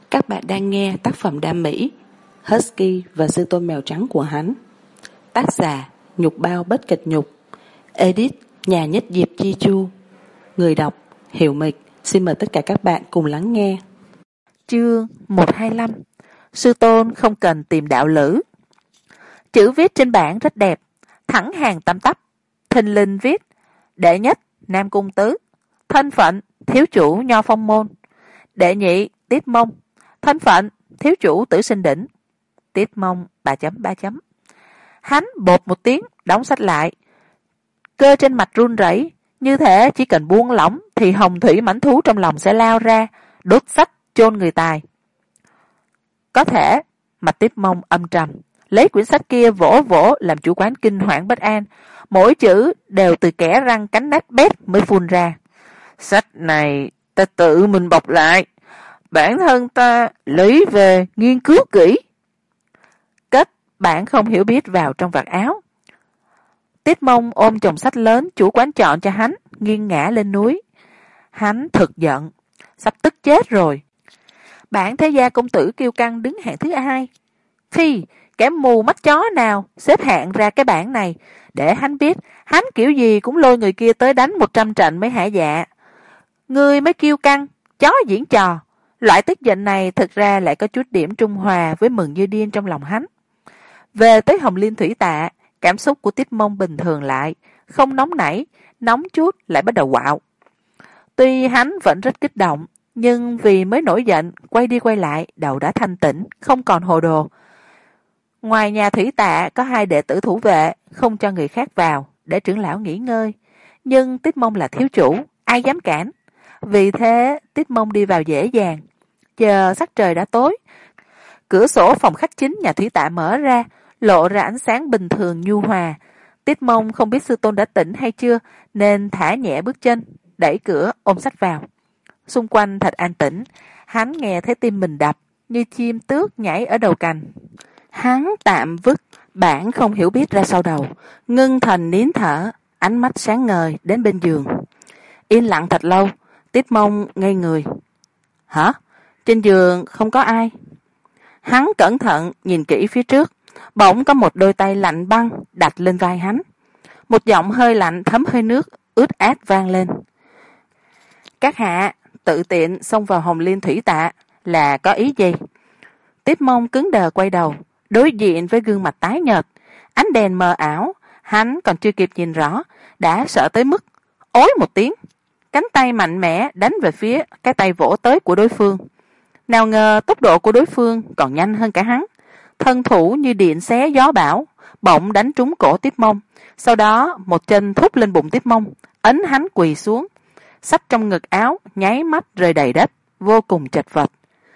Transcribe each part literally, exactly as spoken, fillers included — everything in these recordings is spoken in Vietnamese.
Các bạn đang nghe tác phẩm đam mỹ Husky và Sư Tôn Mèo Trắng của hắn. Tác giả Nhục Bao Bất Kịch Nhục. Edit Nhà Nhất Diệp Chi Chu. Người đọc Hiểu Mịch. Xin mời tất cả các bạn cùng lắng nghe. Chương một hai lăm. Sư Tôn không cần tìm đạo lữ. Chữ viết trên bảng rất đẹp, thẳng hàng tăm tắp. Thình lình viết: đệ nhất Nam Cung Tứ, thân phận thiếu chủ Nho Phong Môn. Đệ nhị Tiết Mông, thân phận thiếu chủ Tử Sinh Đỉnh. Tiết Mông ba chấm ba chấm. Hắn bột một tiếng đóng sách lại, cơ trên mặt run rẩy, như thể chỉ cần buông lỏng thì hồng thủy mãnh thú trong lòng sẽ lao ra, đốt sách chôn người tài. Có thể. Mặt Tiết Mông âm trầm, lấy quyển sách kia vỗ vỗ làm chủ quán kinh hoảng bất an, mỗi chữ đều từ kẽ răng cắn nát bét mới phun ra. Sách này ta tự mình bọc lại, bản thân ta lấy về nghiên cứu kỹ. Cất bản không hiểu biết vào trong vạt áo. Tiết Mông ôm chồng sách lớn chủ quán chọn cho hắn, nghiêng ngã lên núi. Hắn thực giận, sắp tức chết rồi. Bản thế gia công tử kiêu căng đứng hạng thứ hai. Phi, kẻ mù mắt chó nào xếp hạng ra cái bảng này, để hắn biết hắn kiểu gì cũng lôi người kia tới đánh một trăm trận mới hả dạ. Người mới kiêu căng, chó diễn trò. Loại tức giận này thực ra lại có chút điểm trung hòa với mừng như điên trong lòng hắn. Về tới Hồng Liên Thủy Tạ, cảm xúc của Tiết Mông bình thường lại, không nóng nảy, nóng chút lại bắt đầu quạo. Tuy hắn vẫn rất kích động, nhưng vì mới nổi giận, quay đi quay lại, đầu đã thanh tĩnh, không còn hồ đồ. Ngoài nhà Thủy Tạ có hai đệ tử thủ vệ, không cho người khác vào, để trưởng lão nghỉ ngơi. Nhưng Tiết Mông là thiếu chủ, ai dám cản. Vì thế Tiết Mông đi vào dễ dàng. Chờ sắc trời đã tối, cửa sổ phòng khách chính nhà Thủy Tạ mở ra, lộ ra ánh sáng bình thường nhu hòa. Tiết Mông không biết sư tôn đã tỉnh hay chưa, nên thả nhẹ bước chân, đẩy cửa ôm sách vào. Xung quanh thật an tĩnh, hắn nghe thấy tim mình đập như chim tước nhảy ở đầu cành. Hắn tạm vứt bản không hiểu biết ra sau đầu, ngưng thần nín thở, ánh mắt sáng ngời đến bên giường. Yên lặng thật lâu, Tiết Mông ngây người. Hả? Trên giường không có ai. Hắn cẩn thận nhìn kỹ phía trước, bỗng có một đôi tay lạnh băng đặt lên vai hắn. Một giọng hơi lạnh thấm hơi nước ướt át vang lên. Các hạ tự tiện xông vào Hồng Liên Thủy Tạ là có ý gì? Tiết Mông cứng đờ quay đầu, đối diện với gương mặt tái nhợt, ánh đèn mờ ảo, hắn còn chưa kịp nhìn rõ, đã sợ tới mức ối một tiếng, cánh tay mạnh mẽ đánh về phía cái tay vỗ tới của đối phương. Nào ngờ tốc độ của đối phương còn nhanh hơn cả hắn, thân thủ như điện xé gió bão, bỗng đánh trúng cổ Tiết Mông, sau đó một chân thúc lên bụng Tiết Mông, ấn hắn quỳ xuống. Sách trong ngực áo nháy mắt rơi đầy đất, vô cùng chật vật.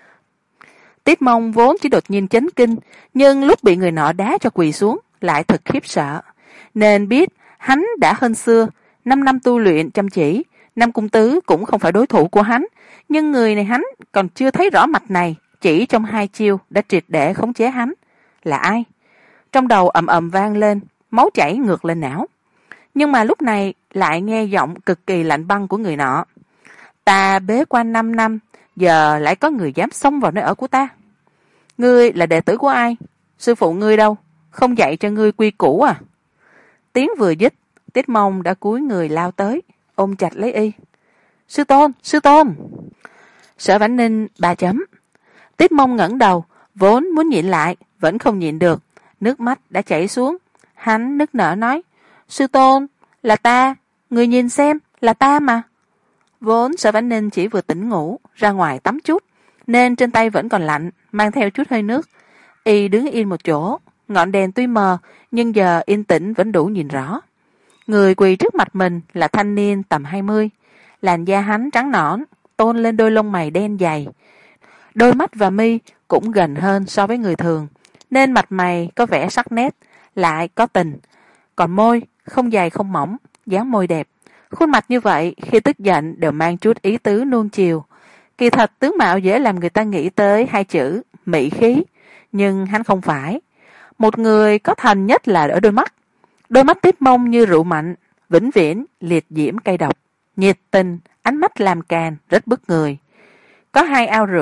Tiết Mông vốn chỉ đột nhiên chấn kinh, nhưng lúc bị người nọ đá cho quỳ xuống lại thật khiếp sợ, nên biết hắn đã hơn xưa, năm năm tu luyện chăm chỉ, Nam Cung Tứ cũng không phải đối thủ của hắn, nhưng người này hắn còn chưa thấy rõ mặt này, chỉ trong hai chiêu đã triệt để khống chế hắn. Là ai? Trong đầu ầm ầm vang lên, máu chảy ngược lên não. Nhưng mà lúc này lại nghe giọng cực kỳ lạnh băng của người nọ. Ta bế quan năm năm, giờ lại có người dám xông vào nơi ở của ta. Ngươi là đệ tử của ai? Sư phụ ngươi đâu? Không dạy cho ngươi quy củ à? Tiếng vừa dứt, Tiết Mông đã cúi người lao tới, ôm chặt lấy y. Sư tôn, sư tôn. Sở Vãn Ninh ba chấm. Tiết Mông ngẩng đầu, vốn muốn nhịn lại, vẫn không nhịn được, nước mắt đã chảy xuống. Hắn nức nở nói, sư tôn, là ta, người nhìn xem, là ta mà. Vốn Sở Vãn Ninh chỉ vừa tỉnh ngủ, ra ngoài tắm chút, nên trên tay vẫn còn lạnh, mang theo chút hơi nước. Y đứng yên một chỗ, ngọn đèn tuy mờ, nhưng giờ yên tĩnh vẫn đủ nhìn rõ. Người quỳ trước mặt mình là thanh niên tầm hai mươi, làn da hắn trắng nõn, tôn lên đôi lông mày đen dày. Đôi mắt và mi cũng gần hơn so với người thường, nên mặt mày có vẻ sắc nét, lại có tình. Còn môi, không dày không mỏng, dáng môi đẹp. Khuôn mặt như vậy, khi tức giận đều mang chút ý tứ nuông chiều. Kỳ thật tướng mạo dễ làm người ta nghĩ tới hai chữ, mỹ khí, nhưng hắn không phải. Một người có thành nhất là ở đôi mắt. Đôi mắt Tiết Mông như rượu mạnh, vĩnh viễn, liệt diễm cay độc. Nhiệt tình, ánh mắt làm càn, rất bức người. Có hai ao rượu,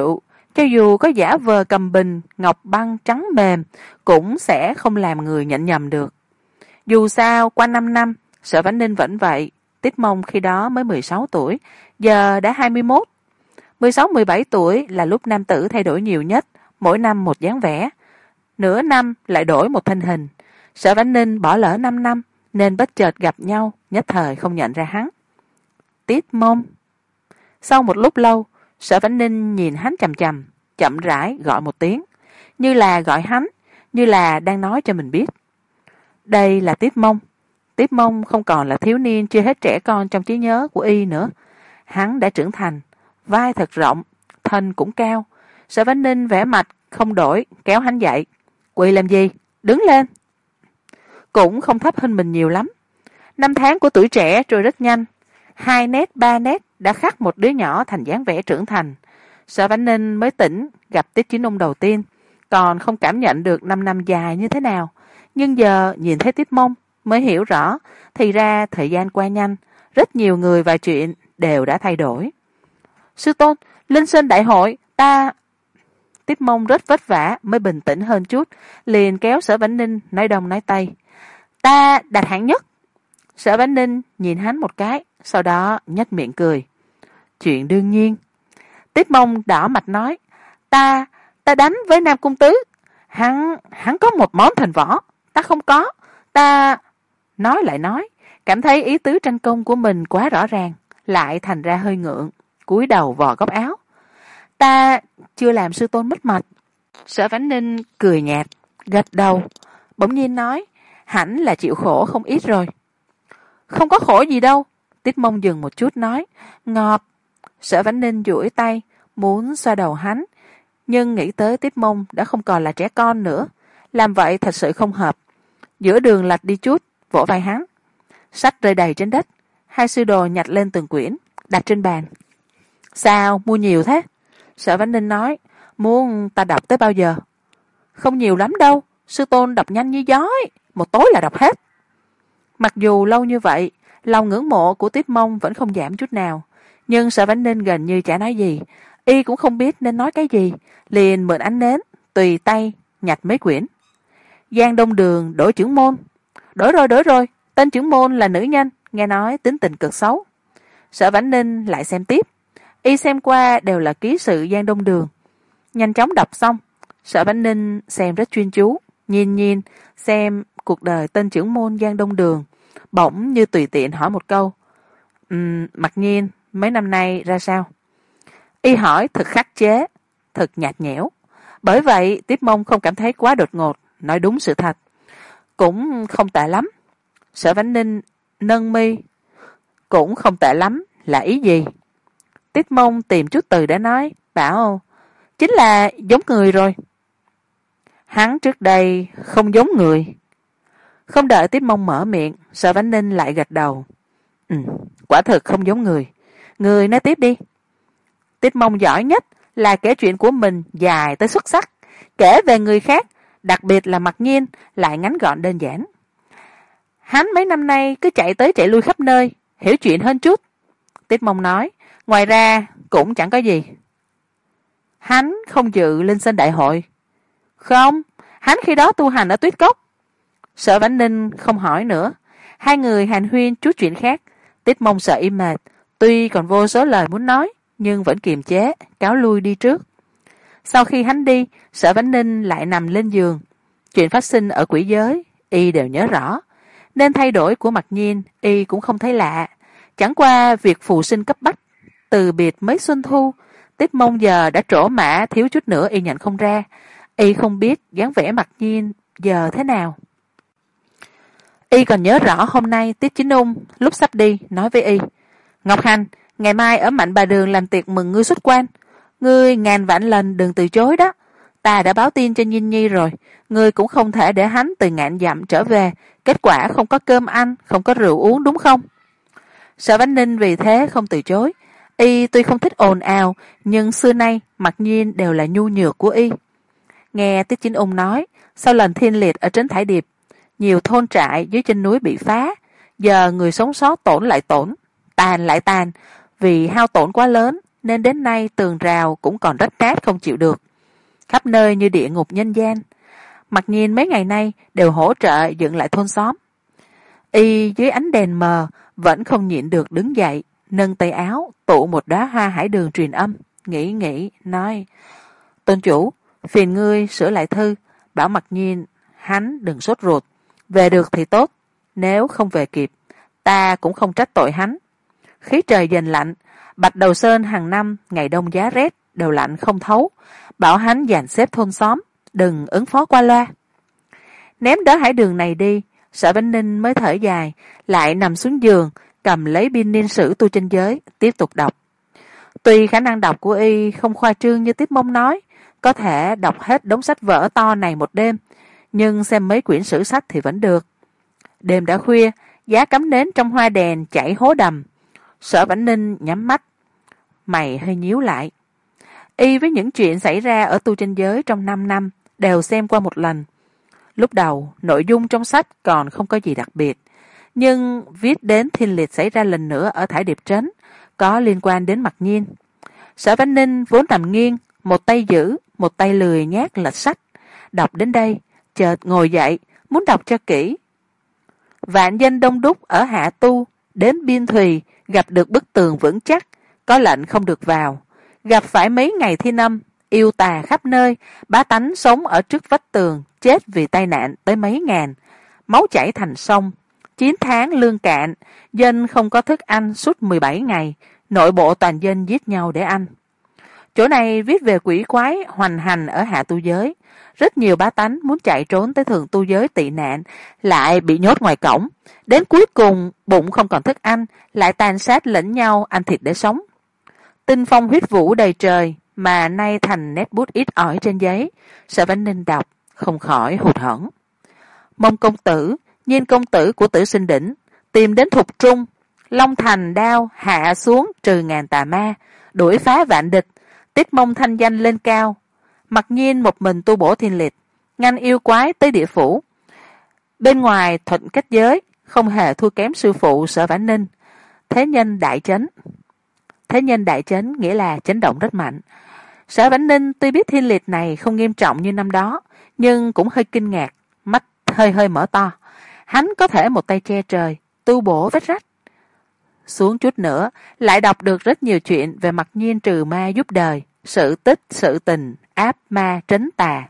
cho dù có giả vờ cầm bình ngọc băng trắng mềm cũng sẽ không làm người nhận nhầm được. Dù sao qua năm năm, Sở Vãn Ninh vẫn vậy. Tiết Mông khi đó mới mười sáu tuổi, giờ đã hai mươi mốt. mười sáu mười bảy tuổi là lúc nam tử thay đổi nhiều nhất, mỗi năm một dáng vẻ. Nửa năm lại đổi một thân hình. Sở Vãn Ninh bỏ lỡ năm năm nên bất chợt gặp nhau, nhất thời không nhận ra hắn. Tiết Mông. Sau một lúc lâu, Sở Vãn Ninh nhìn hắn chằm chằm, chậm rãi gọi một tiếng, như là gọi hắn, như là đang nói cho mình biết. Đây là Tiết Mông. Tiết Mông không còn là thiếu niên chưa hết trẻ con trong trí nhớ của y nữa. Hắn đã trưởng thành, vai thật rộng, thân cũng cao. Sở Vãn Ninh vẻ mặt không đổi, kéo hắn dậy. Quỳ làm gì? Đứng lên. Cũng không thấp hơn mình nhiều lắm. Năm tháng của tuổi trẻ trôi rất nhanh. Hai nét, ba nét đã khắc một đứa nhỏ thành dáng vẻ trưởng thành. Sở Vãn Ninh mới tỉnh gặp Tiết Chính Ung đầu tiên, còn không cảm nhận được năm năm dài như thế nào. Nhưng giờ nhìn thấy Tiết Mông mới hiểu rõ, thì ra thời gian qua nhanh, rất nhiều người và chuyện đều đã thay đổi. Sư tôn, Linh Sơn đại hội, ta... Tiết Mông rất vất vả mới bình tĩnh hơn chút, liền kéo Sở Vãn Ninh nói đông nói tây. Ta đạt hạng nhất. Sở Vãn Ninh nhìn hắn một cái, sau đó nhếch miệng cười. Chuyện đương nhiên. Tiết Mông đỏ mặt nói, ta, ta đánh với Nam Cung Tứ. Hắn, hắn có một món thần võ, ta không có. Ta... Nói lại nói, cảm thấy ý tứ tranh công của mình quá rõ ràng, lại thành ra hơi ngượng, cúi đầu vò góc áo. Ta chưa làm sư tôn mất mặt. Sở Vãn Ninh cười nhạt, gật đầu, bỗng nhiên nói, hẳn là chịu khổ không ít rồi. Không có khổ gì đâu. Tiết Mông dừng một chút nói, ngọt. Sở Vãn Ninh duỗi tay, muốn xoa đầu hắn, nhưng nghĩ tới Tiết Mông đã không còn là trẻ con nữa, làm vậy thật sự không hợp. Giữa đường lạch đi chút, vỗ vai hắn. Sách rơi đầy trên đất, hai sư đồ nhặt lên từng quyển, đặt trên bàn. Sao, mua nhiều thế? Sở Vãn Ninh nói, muốn ta đọc tới bao giờ? Không nhiều lắm đâu, sư tôn đọc nhanh như gió ấy, một tối là đọc hết. Mặc dù lâu như vậy, lòng ngưỡng mộ của Tiết Mông vẫn không giảm chút nào, nhưng Sở Vãn Ninh gần như chả nói gì, y cũng không biết nên nói cái gì, liền mượn ánh nến, tùy tay nhặt mấy quyển. Giang Đông Đường đổi chưởng môn. Đổi rồi, đổi rồi, tên chưởng môn là nữ nhân, nghe nói tính tình cực xấu. Sở Vãn Ninh lại xem tiếp, y xem qua đều là ký sự Giang Đông Đường. Nhanh chóng đọc xong, Sở Vãn Ninh xem rất chuyên chú, nhìn nhìn xem cuộc đời tên chưởng môn Giang Đông Đường, bỗng như tùy tiện hỏi một câu, um, Mặc Nhiên mấy năm nay ra sao? Y hỏi thật khắc chế, thật nhạt nhẽo, bởi vậy Tiết Mông không cảm thấy quá đột ngột, nói đúng sự thật. Cũng không tệ lắm. Sở Vãn Ninh nâng mi. Cũng không tệ lắm là ý gì? Tiết Mông tìm chút từ để nói, bảo chính là giống người rồi. Hắn trước đây không giống người. Không đợi Tiết Mông mở miệng, Sở Vãn Ninh lại gật đầu. Ừ, quả thực không giống người. Người nói tiếp đi. Tiết Mông giỏi nhất là kể chuyện của mình dài tới xuất sắc, kể về người khác, đặc biệt là Mặc Nhiên, lại ngắn gọn đơn giản. Hắn mấy năm nay cứ chạy tới chạy lui khắp nơi, hiểu chuyện hơn chút. Tiết Mông nói, ngoài ra cũng chẳng có gì. Hắn không dự Linh Sơn đại hội. Không, hắn khi đó tu hành ở Tuyết Cốc. Sở Vãn Ninh không hỏi nữa. Hai người hàn huyên chút chuyện khác. Tiết Mông sợ im mệt, tuy còn vô số lời muốn nói, nhưng vẫn kiềm chế, cáo lui đi trước. Sau khi hắn đi, Sở Vãn Ninh lại nằm lên giường. Chuyện phát sinh ở quỷ giới, y đều nhớ rõ. Nên thay đổi của Mặc Nhiên, y cũng không thấy lạ. Chẳng qua việc phù sinh cấp bách, từ biệt mấy xuân thu, Tiết Mông giờ đã trổ mã thiếu chút nữa y nhận không ra. Y không biết dáng vẻ Mặc Nhiên giờ thế nào. Y còn nhớ rõ hôm nay Tiết Chính Ung lúc sắp đi nói với y, Ngọc Hành, ngày mai ở Mạnh Bà Đường làm tiệc mừng ngươi xuất quan. Ngươi ngàn vạn lần đừng từ chối đó. Ta đã báo tin cho Nhiên Nhi rồi, ngươi cũng không thể để hắn từ ngàn dặm trở về, kết quả không có cơm ăn, không có rượu uống đúng không? Sở Vãn Ninh vì thế không từ chối. Y tuy không thích ồn ào, nhưng xưa nay Mặc Nhiên đều là nhu nhược của y. Nghe Tiết Chính Ung nói, sau lần thiên liệt ở trấn Thải Điệp, nhiều thôn trại dưới chân núi bị phá, giờ người sống sót tổn lại tổn, tàn lại tàn, vì hao tổn quá lớn, nên đến nay tường rào cũng còn rách nát không chịu được, khắp nơi như địa ngục nhân gian. Mặc nhiên mấy ngày nay đều hỗ trợ dựng lại thôn xóm. Y dưới ánh đèn mờ vẫn không nhịn được đứng dậy, nâng tay áo tụ một đóa hoa hải đường truyền âm, nghĩ nghĩ nói: tôn chủ, phiền ngươi sửa lại thư, bảo Mặc nhiên hắn đừng sốt ruột, về được thì tốt, nếu không về kịp ta cũng không trách tội hắn. Khí trời dần lạnh, Bạch Đầu Sơn hàng năm ngày đông giá rét đều lạnh không thấu, bảo hắn dàn xếp thôn xóm, đừng ứng phó qua loa. Ném đớ hải đường này đi, Sở Vãnh Ninh mới thở dài, lại nằm xuống giường, cầm lấy binh niên sử tu chân giới, tiếp tục đọc. Tuy khả năng đọc của y không khoa trương như Tiếp Mông nói, có thể đọc hết đống sách vở to này một đêm, nhưng xem mấy quyển sử sách thì vẫn được. Đêm đã khuya, giá cắm nến trong hoa đèn chảy hố đầm. Sở Vãnh Ninh nhắm mắt, mày hơi nhíu lại. Y với những chuyện xảy ra ở tu chân giới trong năm năm đều xem qua một lần. Lúc đầu nội dung trong sách còn không có gì đặc biệt, nhưng viết đến thiên liệt xảy ra lần nữa ở Thải Điệp Trấn có liên quan đến Mặc Nhiên. Sở Vãnh Ninh vốn nằm nghiêng, một tay giữ, một tay lười nhác lật sách. Đọc đến đây chợt ngồi dậy, muốn đọc cho kỹ. Vạn danh đông đúc ở Hạ Tu, đến Biên Thùy gặp được bức tường vững chắc, có lệnh không được vào. Gặp phải mấy ngày thiên âm, yêu tà khắp nơi, bá tánh sống ở trước vách tường, chết vì tai nạn tới mấy ngàn, máu chảy thành sông. Chín tháng lương cạn, dân không có thức ăn suốt mười bảy ngày, nội bộ toàn dân giết nhau để ăn. Chỗ này viết về quỷ quái hoành hành ở hạ tu giới. Rất nhiều bá tánh muốn chạy trốn tới thường tu giới tị nạn, lại bị nhốt ngoài cổng. Đến cuối cùng, bụng không còn thức ăn, lại tàn sát lẫn nhau ăn thịt để sống. Tinh phong huyết vũ đầy trời, mà nay thành nét bút ít ỏi trên giấy. Sở Vãnh Ninh đọc, không khỏi hụt hẫng. Mông công tử, Nhiên công tử của Tử Sinh Đỉnh, tìm đến Thục Trung, Long Thành đao hạ xuống trừ ngàn tà ma, đuổi phá vạn địch, Tiết Mông thanh danh lên cao. Mặc Nhiên một mình tu bổ thiên liệt, ngăn yêu quái tới địa phủ. Bên ngoài thuận cách giới, không hề thua kém sư phụ Sở Vãnh Ninh. Thế nhân đại chấn. Thế nhân đại chấn nghĩa là chấn động rất mạnh. Sở Vãnh Ninh tuy biết thiên liệt này không nghiêm trọng như năm đó, nhưng cũng hơi kinh ngạc, mắt hơi hơi mở to. Hắn có thể một tay che trời, tu bổ vết rách. Xuống chút nữa, lại đọc được rất nhiều chuyện về Mặc Nhiên trừ ma giúp đời, sự tích, sự tình, áp ma, trấn tà.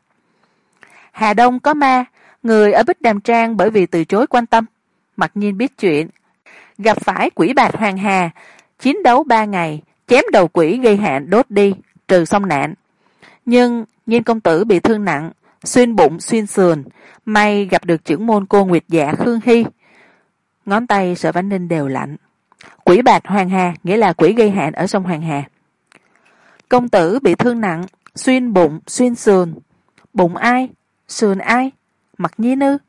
Hà Đông có ma, người ở Bích Đàm Trang bởi vì từ chối quan tâm. Mặc Nhiên biết chuyện, gặp phải quỷ bạt Hoàng Hà, chiến đấu ba ngày, chém đầu quỷ gây hạn đốt đi, trừ xong nạn. Nhưng Nhiên công tử bị thương nặng, xuyên bụng xuyên sườn, may gặp được chưởng môn cô Nguyệt Dạ Khương Hy. Ngón tay Sở Vãnh Ninh đều lạnh. Quỷ bạt Hoàng Hà nghĩa là quỷ gây hạn ở sông Hoàng Hà. Công tử bị thương nặng, xuyên bụng xuyên sườn. Bụng ai? Sườn ai? Mặc Nhiên ư?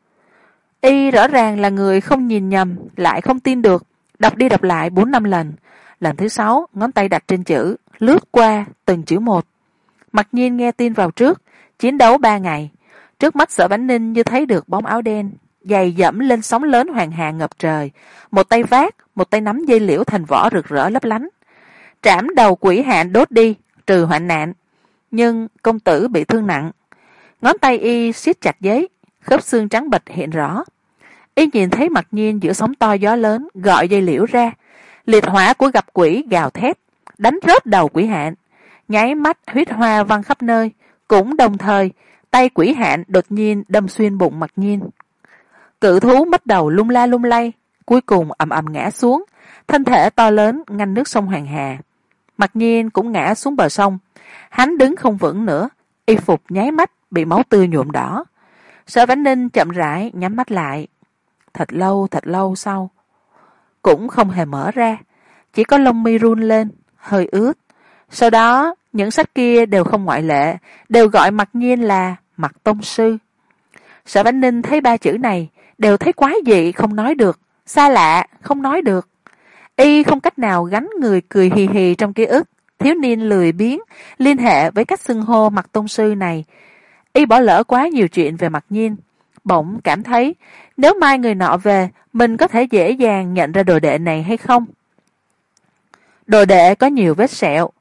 Y rõ ràng là người không nhìn nhầm, lại không tin được, đọc đi đọc lại bốn năm lần. Lần thứ sáu, ngón tay đặt trên chữ, lướt qua từng chữ một. Mặc Nhiên nghe tin vào trước, chiến đấu ba ngày. Trước mắt Sở Vãnh Ninh như thấy được bóng áo đen, giày dẫm lên sóng lớn Hoàng Hà ngập trời, một tay vác, một tay nắm dây liễu thành vỏ rực rỡ lấp lánh. Trảm đầu quỷ hạn đốt đi, trừ hoạn nạn. Nhưng công tử bị thương nặng. Ngón tay y siết chặt giấy, khớp xương trắng bệch hiện rõ. Y nhìn thấy Mặc Nhiên giữa sóng to gió lớn, gọi dây liễu ra. Liệt hỏa của gặp quỷ gào thét, đánh rớt đầu quỷ hạn. Nháy mắt huyết hoa văng khắp nơi, cũng đồng thời tay quỷ hạn đột nhiên đâm xuyên bụng Mặc Nhiên. Cự thú mất đầu lung la lung lay, cuối cùng ầm ầm ngã xuống, thân thể to lớn ngăn nước sông Hoàng Hà. Mặc Nhiên cũng ngã xuống bờ sông, hắn đứng không vững nữa, y phục nháy mắt bị máu tươi nhuộm đỏ. Sở Vãnh Ninh chậm rãi nhắm mắt lại. Thật lâu thật lâu sau, cũng không hề mở ra, chỉ có lông mi run lên, hơi ướt. Sau đó những sách kia đều không ngoại lệ, đều gọi Mặc Nhiên là Mặc tông sư. Sở Vãnh Ninh thấy ba chữ này đều thấy quái dị không nói được, xa lạ không nói được. Y không cách nào gánh người cười hì hì trong ký ức thiếu niên lười biếng liên hệ với cách xưng hô Mặc tông sư này. Y bỏ lỡ quá nhiều chuyện về Mặc Nhiên, bỗng cảm thấy nếu mai người nọ về, mình có thể dễ dàng nhận ra đồ đệ này hay không. Đồ đệ có nhiều vết sẹo,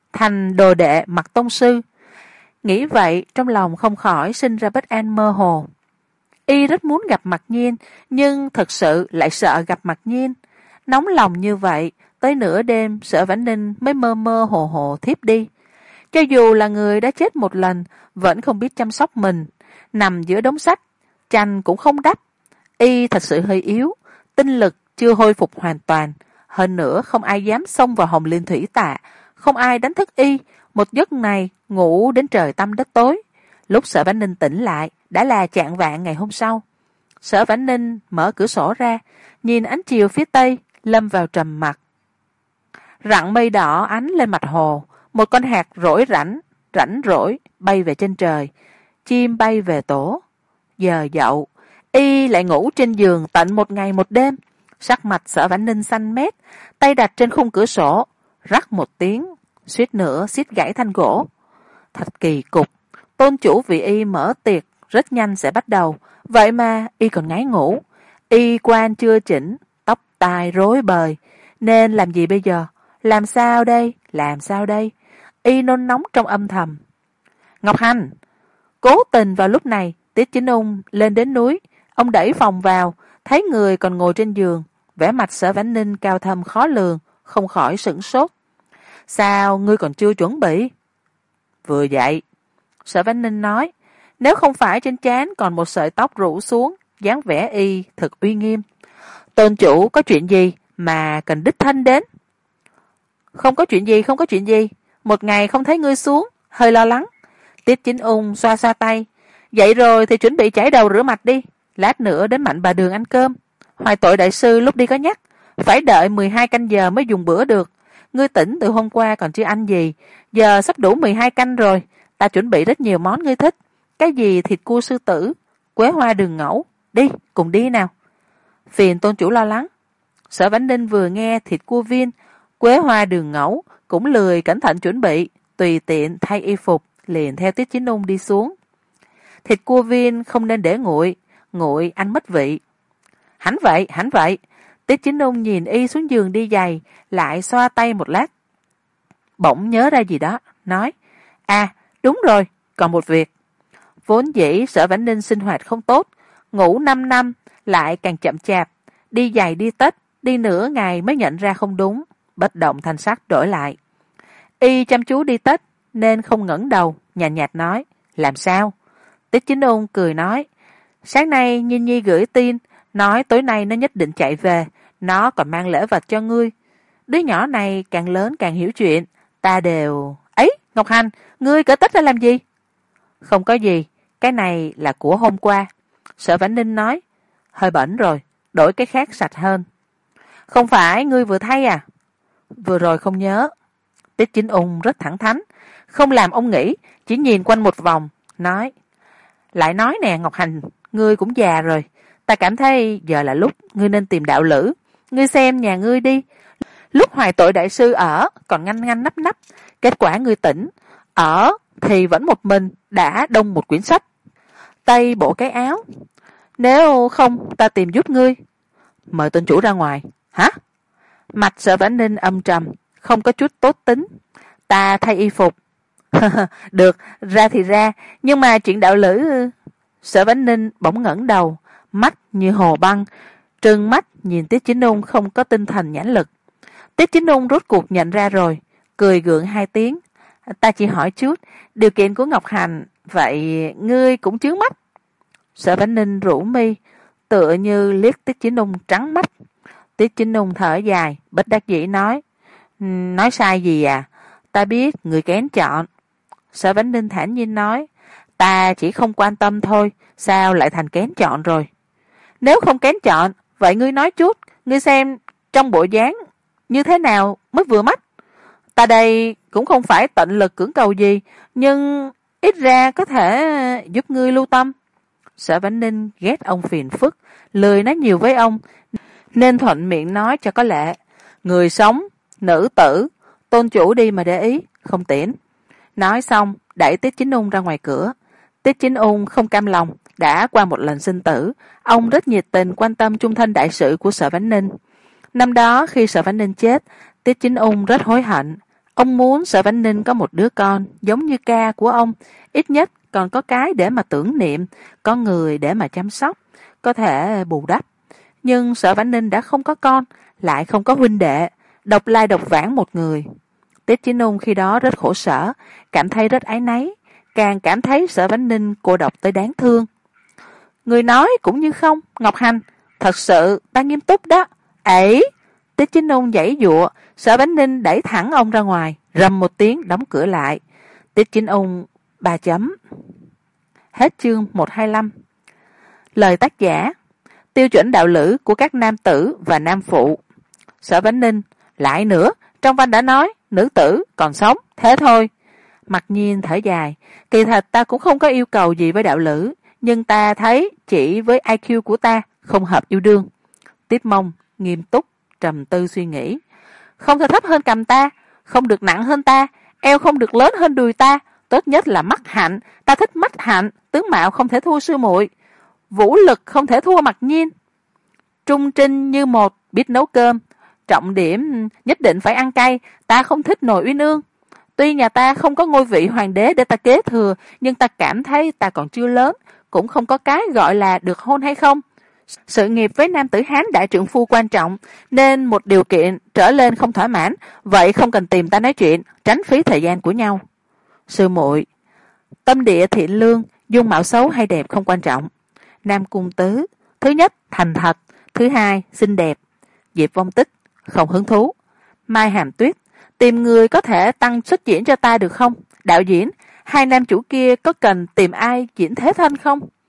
thành đồ đệ Mật Tông sư. Nghĩ vậy trong lòng không khỏi sinh ra bất an mơ hồ. Y rất muốn gặp Mặc Nhiên, nhưng thật sự lại sợ gặp Mặc Nhiên. Nóng lòng như vậy, tới nửa đêm Sở Vãn Ninh mới mơ mơ hồ hồ thiếp đi. Cho dù là người đã chết một lần, vẫn không biết chăm sóc mình, nằm giữa đống sách, chăn cũng không đắp. Y thật sự hơi yếu, tinh lực chưa hồi phục hoàn toàn. Hơn nữa không ai dám xông vào Hồng Liên Thủy Tạ, không ai đánh thức Y. Một giấc này ngủ đến trời tăm đất tối. Lúc Sở Vãn Ninh tỉnh lại đã là chạng vạng ngày hôm sau. Sở Vãn Ninh mở cửa sổ ra, nhìn ánh chiều phía tây, lâm vào trầm mặc. Rặng mây đỏ ánh lên mặt hồ, một con hạt rỗi rảnh, rảnh rỗi bay về trên trời, chim bay về tổ. Giờ dậu, Y lại ngủ trên giường tận một ngày một đêm. Sắc mặt Sở Vãn Ninh xanh mét, tay đặt trên khung cửa sổ, rắc một tiếng, suýt nữa xiết gãy thanh gỗ. Thật kỳ cục, tôn chủ vì Y mở tiệc rất nhanh sẽ bắt đầu, vậy mà Y còn ngái ngủ. Y quan chưa chỉnh, tóc tai rối bời, nên làm gì bây giờ? Làm sao đây? Làm sao đây? Y nôn nóng trong âm thầm. Ngọc Hành! Cố tình vào lúc này, Tiết Chính Ung lên đến núi. Ông đẩy phòng vào, thấy người còn ngồi trên giường, vẻ mặt Sở Vãn Ninh cao thâm khó lường, không khỏi sửng sốt. Sao ngươi còn chưa chuẩn bị? Vừa dậy, Sở Vãn Ninh nói, nếu không phải trên trán còn một sợi tóc rủ xuống, dáng vẻ Y thật uy nghiêm. Tôn chủ có chuyện gì mà cần đích thân đến? Không có chuyện gì, không có chuyện gì. Một ngày không thấy ngươi xuống, hơi lo lắng. Tiết Chính Ung xoa xoa tay. Dậy rồi thì chuẩn bị chải đầu rửa mặt đi. Lát nữa đến Mạnh Bà Đường ăn cơm. Hoài Tội đại sư lúc đi có nhắc, phải đợi mười hai canh giờ mới dùng bữa được. Ngươi tỉnh từ hôm qua còn chưa ăn gì, giờ sắp đủ mười hai canh rồi. Ta chuẩn bị rất nhiều món ngươi thích. Cái gì thịt cua sư tử, quế hoa đường ngẫu. Đi, cùng đi nào. Phiền tôn chủ lo lắng. Sở Vãn Ninh vừa nghe thịt cua viên, quế hoa đường ngẫu, cũng lười cẩn thận chuẩn bị, tùy tiện thay y phục, liền theo Tiết Chính Ung đi xuống. Thịt cua viên không nên để nguội, nguội ăn mất vị. Hẳn vậy, hẳn vậy. Tiết Chính Ung nhìn Y xuống giường đi giày, lại xoa tay một lát. Bỗng nhớ ra gì đó, nói, à, đúng rồi, còn một việc. Vốn dĩ Sở Vãn Ninh sinh hoạt không tốt, ngủ năm năm, lại càng chậm chạp, đi giày đi tết, đi nửa ngày mới nhận ra không đúng, bất động thanh sắc đổi lại. Y chăm chú đi tết, nên không ngẩng đầu, nhàn nhạt, nhạt nói, làm sao? Tiết Chính Ung cười nói, sáng nay Nhiên Nhi gửi tin, nói tối nay nó nhất định chạy về, nó còn mang lễ vật cho ngươi. Đứa nhỏ này càng lớn càng hiểu chuyện, ta đều... Ấy, Ngọc Hành, ngươi cỡ Tết ra làm gì? Không có gì, cái này là của hôm qua. Sở Vãn Ninh nói, hơi bẩn rồi, đổi cái khác sạch hơn. Không phải ngươi vừa thay à? Vừa rồi không nhớ. Tiết Chính Ung rất thẳng thắn, không làm ông nghĩ, chỉ nhìn quanh một vòng, nói, lại nói nè Ngọc Hành, ngươi cũng già rồi, ta cảm thấy giờ là lúc ngươi nên tìm đạo lữ. Ngươi xem nhà ngươi đi, lúc Hoài Tội đại sư ở còn ngăn ngăn nắp nắp, kết quả ngươi tỉnh, ở thì vẫn một mình đã đông một quyển sách, tay bộ cái áo. Nếu không ta tìm giúp ngươi. Mời tôn chủ ra ngoài. Hả? Mặt Sở Vãn Ninh âm trầm, không có chút tốt tính. Ta thay y phục. Được, ra thì ra, nhưng mà chuyện đạo lữ... Sở Vãn Ninh bỗng ngẩng đầu, mắt như hồ băng, trừng mắt nhìn Tiết Chính Ung không có tinh thần nhãn lực. Tiết Chính Ung rốt cuộc nhận ra rồi, cười gượng hai tiếng. Ta chỉ hỏi chút, điều kiện của Ngọc Hành, vậy ngươi cũng chướng mắt. Sở Vãn Ninh rũ mi, tựa như liếc Tiết Chính Ung trắng mắt. Tiết Chính Ung thở dài, bất đắc dĩ nói, nói sai gì à? Ta biết người kén chọn. Sở Vãn Ninh thản nhiên nói, ta chỉ không quan tâm thôi, sao lại thành kén chọn rồi? Nếu không kén chọn, vậy ngươi nói chút, ngươi xem trong bộ dáng như thế nào mới vừa mắt. Ta đây cũng không phải tận lực cưỡng cầu gì, nhưng ít ra có thể giúp ngươi lưu tâm. Sở Vãn Ninh ghét ông phiền phức, lười nói nhiều với ông, nên thuận miệng nói cho có lệ. Người sống, nữ tử, tôn chủ đi mà để ý, không tiễn. Nói xong, đẩy Tiết Chính Ung ra ngoài cửa. Tiết Chính Ung không cam lòng, đã qua một lần sinh tử, ông rất nhiệt tình quan tâm trung thân đại sự của Sở Vãn Ninh. Năm đó khi Sở Vãn Ninh chết, Tiết Chính Ung rất hối hận. Ông muốn Sở Vãnh Ninh có một đứa con giống như ca của ông, ít nhất còn có cái để mà tưởng niệm, có người để mà chăm sóc, có thể bù đắp. Nhưng Sở Vãnh Ninh đã không có con, lại không có huynh đệ, độc lai độc vãng một người. Tiết Chí Nung khi đó rất khổ sở, cảm thấy rất áy náy, càng cảm thấy Sở Vãnh Ninh cô độc tới đáng thương. Người nói cũng như không, Ngọc Hành, thật sự ta nghiêm túc đó. Ấy, Tiết Chí Nung giãy giụa, Sở Vãnh Ninh đẩy thẳng ông ra ngoài, rầm một tiếng đóng cửa lại. Tiết Chí Nung ba chấm. Hết chương một trăm hai mươi lăm. Lời tác giả: tiêu chuẩn đạo lữ của các nam tử và nam phụ. Sở Vãnh Ninh: lại nữa, trong văn đã nói nữ tử còn sống, thế thôi. Mặc Nhiên thở dài: kỳ thật ta cũng không có yêu cầu gì với đạo lữ, nhưng ta thấy chỉ với i kiu của ta không hợp yêu đương. Tiếp Mông nghiêm túc trầm tư suy nghĩ: không thể thấp hơn cằm ta, không được nặng hơn ta, eo không được lớn hơn đùi ta, tốt nhất là mắt hạnh, ta thích mắt hạnh, tướng mạo không thể thua sư muội, vũ lực không thể thua Mặc Nhiên, trung trinh như một, biết nấu cơm, trọng điểm nhất định phải ăn cay, ta không thích nồi uyên ương. Tuy nhà ta không có ngôi vị hoàng đế để ta kế thừa, nhưng ta cảm thấy ta còn chưa lớn, cũng không có cái gọi là được hôn hay không. Sự nghiệp với nam tử Hán đại trượng phu quan trọng, nên một điều kiện trở lên không thỏa mãn, vậy không cần tìm ta nói chuyện, tránh phí thời gian của nhau. Sư muội, tâm địa thiện lương, dung mạo xấu hay đẹp không quan trọng. Nam Cung Tứ, thứ nhất thành thật, thứ hai xinh đẹp. Diệp Vong Tích, không hứng thú. Mai Hàm Tuyết, tìm người có thể tăng xuất diễn cho ta được không? Đạo diễn, hai nam chủ kia có cần tìm ai diễn thế thân không?